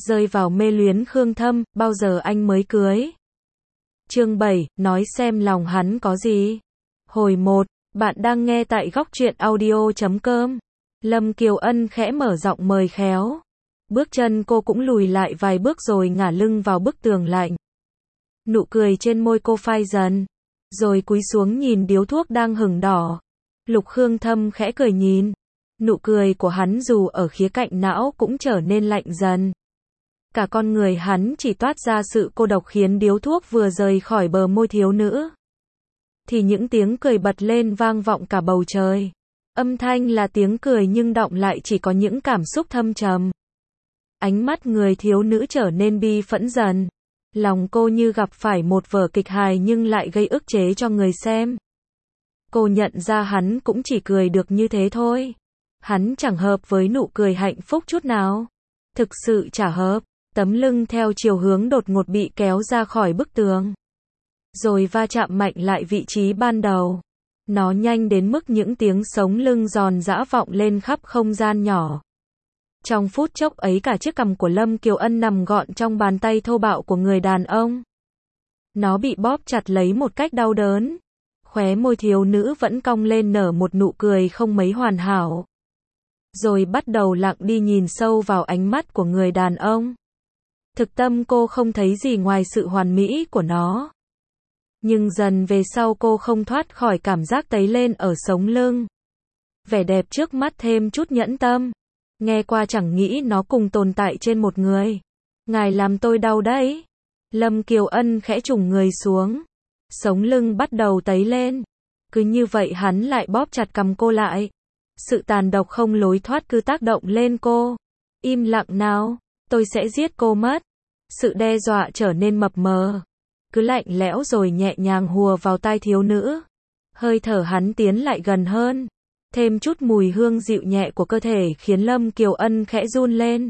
rơi vào mê luyến Khương Thâm, bao giờ anh mới cưới? Chương 7, nói xem lòng hắn có gì. Hồi 1, bạn đang nghe tại góc truyện audio.com. Lâm Kiều Ân khẽ mở giọng mời khéo. Bước chân cô cũng lùi lại vài bước rồi ngả lưng vào bức tường lạnh. Nụ cười trên môi cô phai dần, rồi cúi xuống nhìn điếu thuốc đang hửng đỏ. Lục Khương Thâm khẽ cười nhìn. Nụ cười của hắn dù ở khía cạnh não cũng trở nên lạnh dần. Cả con người hắn chỉ toát ra sự cô độc khiến điếu thuốc vừa rời khỏi bờ môi thiếu nữ. Thì những tiếng cười bật lên vang vọng cả bầu trời. Âm thanh là tiếng cười nhưng đọng lại chỉ có những cảm xúc thâm trầm. Ánh mắt người thiếu nữ trở nên bi phẫn dần. Lòng cô như gặp phải một vở kịch hài nhưng lại gây ức chế cho người xem. Cô nhận ra hắn cũng chỉ cười được như thế thôi. Hắn chẳng hợp với nụ cười hạnh phúc chút nào. Thực sự chả hợp. Tấm lưng theo chiều hướng đột ngột bị kéo ra khỏi bức tường. Rồi va chạm mạnh lại vị trí ban đầu. Nó nhanh đến mức những tiếng sống lưng giòn giã vọng lên khắp không gian nhỏ. Trong phút chốc ấy cả chiếc cằm của Lâm Kiều Ân nằm gọn trong bàn tay thô bạo của người đàn ông. Nó bị bóp chặt lấy một cách đau đớn. Khóe môi thiếu nữ vẫn cong lên nở một nụ cười không mấy hoàn hảo. Rồi bắt đầu lặng đi nhìn sâu vào ánh mắt của người đàn ông. Thực tâm cô không thấy gì ngoài sự hoàn mỹ của nó. Nhưng dần về sau cô không thoát khỏi cảm giác tấy lên ở sống lưng. Vẻ đẹp trước mắt thêm chút nhẫn tâm. Nghe qua chẳng nghĩ nó cùng tồn tại trên một người. Ngài làm tôi đau đấy. Lâm Kiều Ân khẽ trùng người xuống. Sống lưng bắt đầu tấy lên. Cứ như vậy hắn lại bóp chặt cằm cô lại. Sự tàn độc không lối thoát cứ tác động lên cô. Im lặng nào, tôi sẽ giết cô mất. Sự đe dọa trở nên mập mờ. Cứ lạnh lẽo rồi nhẹ nhàng hùa vào tai thiếu nữ. Hơi thở hắn tiến lại gần hơn. Thêm chút mùi hương dịu nhẹ của cơ thể khiến Lâm Kiều Ân khẽ run lên.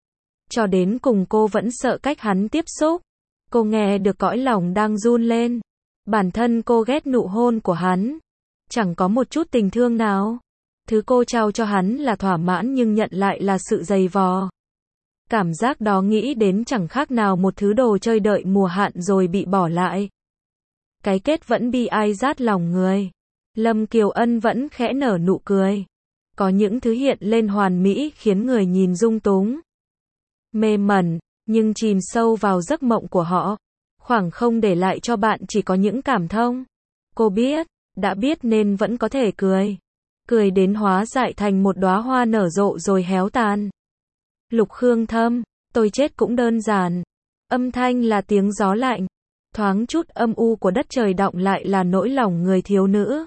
Cho đến cùng cô vẫn sợ cách hắn tiếp xúc. Cô nghe được cõi lòng đang run lên. Bản thân cô ghét nụ hôn của hắn. Chẳng có một chút tình thương nào. Thứ cô trao cho hắn là thỏa mãn nhưng nhận lại là sự dày vò. Cảm giác đó nghĩ đến chẳng khác nào một thứ đồ chơi đợi mùa hạn rồi bị bỏ lại. Cái kết vẫn bi ai rát lòng người. Lâm Kiều Ân vẫn khẽ nở nụ cười. Có những thứ hiện lên hoàn mỹ khiến người nhìn rung túng. Mê mẩn, nhưng chìm sâu vào giấc mộng của họ. Khoảng không để lại cho bạn chỉ có những cảm thông. Cô biết, đã biết nên vẫn có thể cười. Cười đến hóa dại thành một đóa hoa nở rộ rồi héo tàn. Lục Khương Thâm, tôi chết cũng đơn giản. Âm thanh là tiếng gió lạnh. Thoáng chút âm u của đất trời đọng lại là nỗi lòng người thiếu nữ.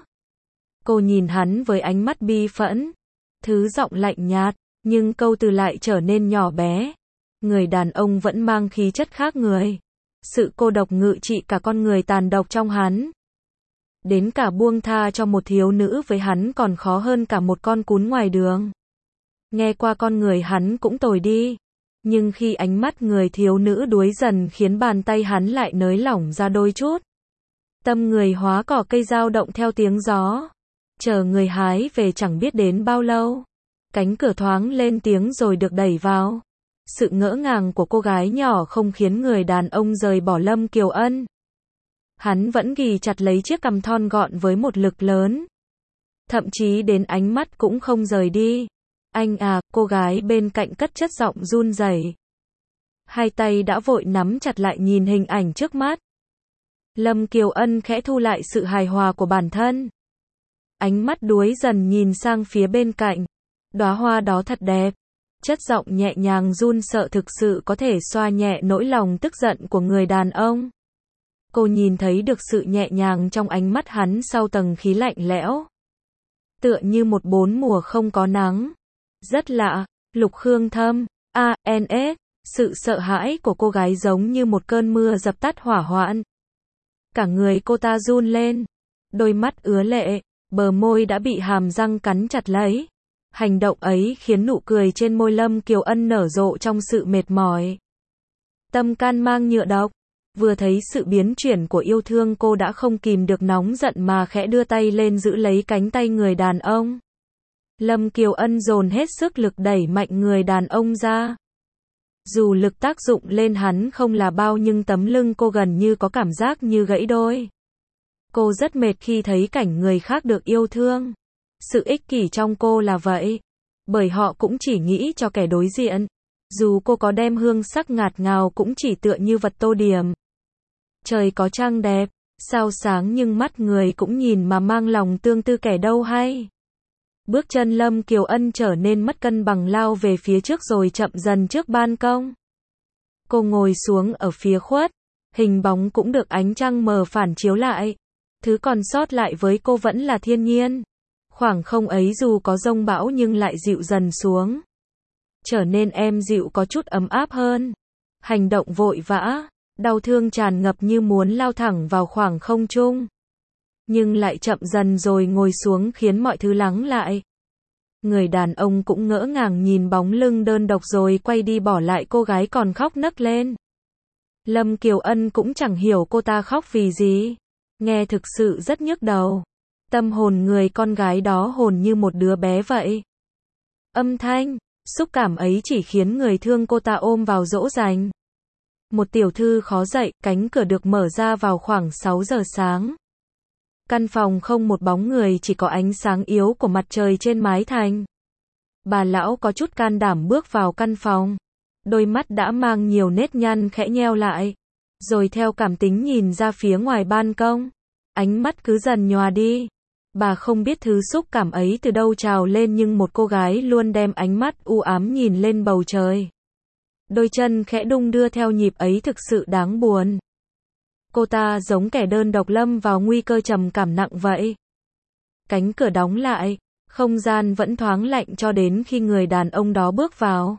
Cô nhìn hắn với ánh mắt bi phẫn. Thứ giọng lạnh nhạt, nhưng câu từ lại trở nên nhỏ bé. Người đàn ông vẫn mang khí chất khác người. Sự cô độc ngự trị cả con người tàn độc trong hắn. Đến cả buông tha cho một thiếu nữ với hắn còn khó hơn cả một con cún ngoài đường. Nghe qua con người hắn cũng tồi đi. Nhưng khi ánh mắt người thiếu nữ đuối dần khiến bàn tay hắn lại nới lỏng ra đôi chút. Tâm người hóa cỏ cây dao động theo tiếng gió. Chờ người hái về chẳng biết đến bao lâu. Cánh cửa thoáng lên tiếng rồi được đẩy vào. Sự ngỡ ngàng của cô gái nhỏ không khiến người đàn ông rời bỏ Lâm Kiều Ân. Hắn vẫn ghì chặt lấy chiếc cằm thon gọn với một lực lớn. Thậm chí đến ánh mắt cũng không rời đi. Anh à, cô gái bên cạnh cất chất giọng run rẩy. Hai tay đã vội nắm chặt lại nhìn hình ảnh trước mắt. Lâm Kiều Ân khẽ thu lại sự hài hòa của bản thân. Ánh mắt đuối dần nhìn sang phía bên cạnh. Đóa hoa đó thật đẹp. Chất giọng nhẹ nhàng run sợ thực sự có thể xoa nhẹ nỗi lòng tức giận của người đàn ông. Cô nhìn thấy được sự nhẹ nhàng trong ánh mắt hắn sau tầng khí lạnh lẽo. Tựa như một bốn mùa không có nắng. Rất lạ, Lục Khương Thâm, ANS, sự sợ hãi của cô gái giống như một cơn mưa dập tắt hỏa hoạn. Cả người cô ta run lên, đôi mắt ứa lệ, bờ môi đã bị hàm răng cắn chặt lấy. Hành động ấy khiến nụ cười trên môi Lâm Kiều Ân nở rộ trong sự mệt mỏi. Tâm can mang nhựa độc. Vừa thấy sự biến chuyển của yêu thương cô đã không kìm được nóng giận mà khẽ đưa tay lên giữ lấy cánh tay người đàn ông. Lâm Kiều Ân dồn hết sức lực đẩy mạnh người đàn ông ra. Dù lực tác dụng lên hắn không là bao nhưng tấm lưng cô gần như có cảm giác như gãy đôi. Cô rất mệt khi thấy cảnh người khác được yêu thương. Sự ích kỷ trong cô là vậy. Bởi họ cũng chỉ nghĩ cho kẻ đối diện. Dù cô có đem hương sắc ngạt ngào cũng chỉ tựa như vật tô điểm. Trời có trăng đẹp, sao sáng nhưng mắt người cũng nhìn mà mang lòng tương tư kẻ đâu hay. Bước chân Lâm Kiều Ân trở nên mất cân bằng lao về phía trước rồi chậm dần trước ban công. Cô ngồi xuống ở phía khuất, hình bóng cũng được ánh trăng mờ phản chiếu lại. Thứ còn sót lại với cô vẫn là thiên nhiên. Khoảng không ấy dù có giông bão nhưng lại dịu dần xuống. Trở nên êm dịu có chút ấm áp hơn. Hành động vội vã, đau thương tràn ngập như muốn lao thẳng vào khoảng không trung. Nhưng lại chậm dần rồi ngồi xuống khiến mọi thứ lắng lại. Người đàn ông cũng ngỡ ngàng nhìn bóng lưng đơn độc rồi quay đi bỏ lại cô gái còn khóc nấc lên. Lâm Kiều Ân cũng chẳng hiểu cô ta khóc vì gì. Nghe thực sự rất nhức đầu. Tâm hồn người con gái đó hồn như một đứa bé vậy. Âm thanh, xúc cảm ấy chỉ khiến người thương cô ta ôm vào dỗ dành. Một tiểu thư khó dậy, cánh cửa được mở ra vào khoảng 6 giờ sáng. Căn phòng không một bóng người, chỉ có ánh sáng yếu của mặt trời trên mái thành. Bà lão có chút can đảm bước vào căn phòng. Đôi mắt đã mang nhiều nếp nhăn khẽ nheo lại. Rồi theo cảm tính nhìn ra phía ngoài ban công. Ánh mắt cứ dần nhòa đi. Bà không biết thứ xúc cảm ấy từ đâu trào lên nhưng một cô gái luôn đem ánh mắt u ám nhìn lên bầu trời. Đôi chân khẽ đung đưa theo nhịp ấy thực sự đáng buồn. Cô ta giống kẻ đơn độc lâm vào nguy cơ trầm cảm nặng vậy. Cánh cửa đóng lại, không gian vẫn thoáng lạnh cho đến khi người đàn ông đó bước vào.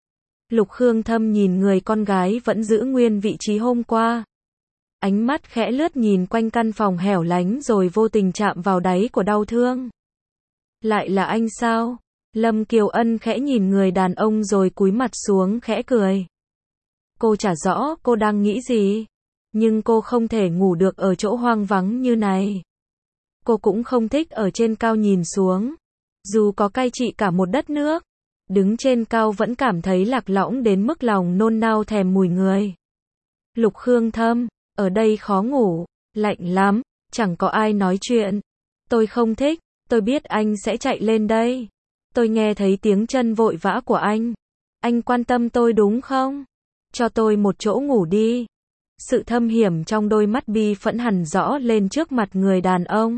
Lục Khương Thâm nhìn người con gái vẫn giữ nguyên vị trí hôm qua. Ánh mắt khẽ lướt nhìn quanh căn phòng hẻo lánh rồi vô tình chạm vào đáy của đau thương. Lại là anh sao? Lâm Kiều Ân khẽ nhìn người đàn ông rồi cúi mặt xuống khẽ cười. Cô chả rõ cô đang nghĩ gì. Nhưng cô không thể ngủ được ở chỗ hoang vắng như này. Cô cũng không thích ở trên cao nhìn xuống. Dù có cai trị cả một đất nước. Đứng trên cao vẫn cảm thấy lạc lõng đến mức lòng nôn nao thèm mùi người. Lục Khương Thâm, ở đây khó ngủ, lạnh lắm, chẳng có ai nói chuyện. Tôi không thích, tôi biết anh sẽ chạy lên đây. Tôi nghe thấy tiếng chân vội vã của anh. Anh quan tâm tôi đúng không? Cho tôi một chỗ ngủ đi. Sự thâm hiểm trong đôi mắt bi phẫn hằn rõ lên trước mặt người đàn ông.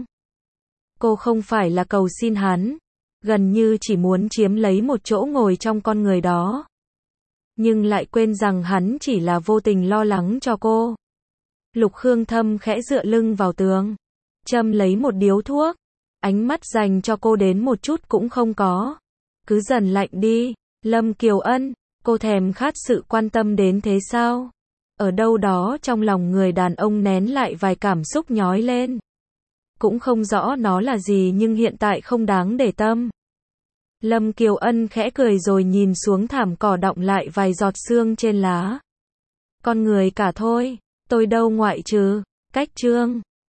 Cô không phải là cầu xin hắn. Gần như chỉ muốn chiếm lấy một chỗ ngồi trong con người đó. Nhưng lại quên rằng hắn chỉ là vô tình lo lắng cho cô. Lục Khương Thâm khẽ dựa lưng vào tường. Châm lấy một điếu thuốc. Ánh mắt dành cho cô đến một chút cũng không có. Cứ dần lạnh đi. Lâm Kiều Ân, cô thèm khát sự quan tâm đến thế sao? Ở đâu đó trong lòng người đàn ông nén lại vài cảm xúc nhói lên. Cũng không rõ nó là gì nhưng hiện tại không đáng để tâm. Lâm Kiều Ân khẽ cười rồi nhìn xuống thảm cỏ đọng lại vài giọt sương trên lá. Con người cả thôi, tôi đâu ngoại trừ, cách Trương.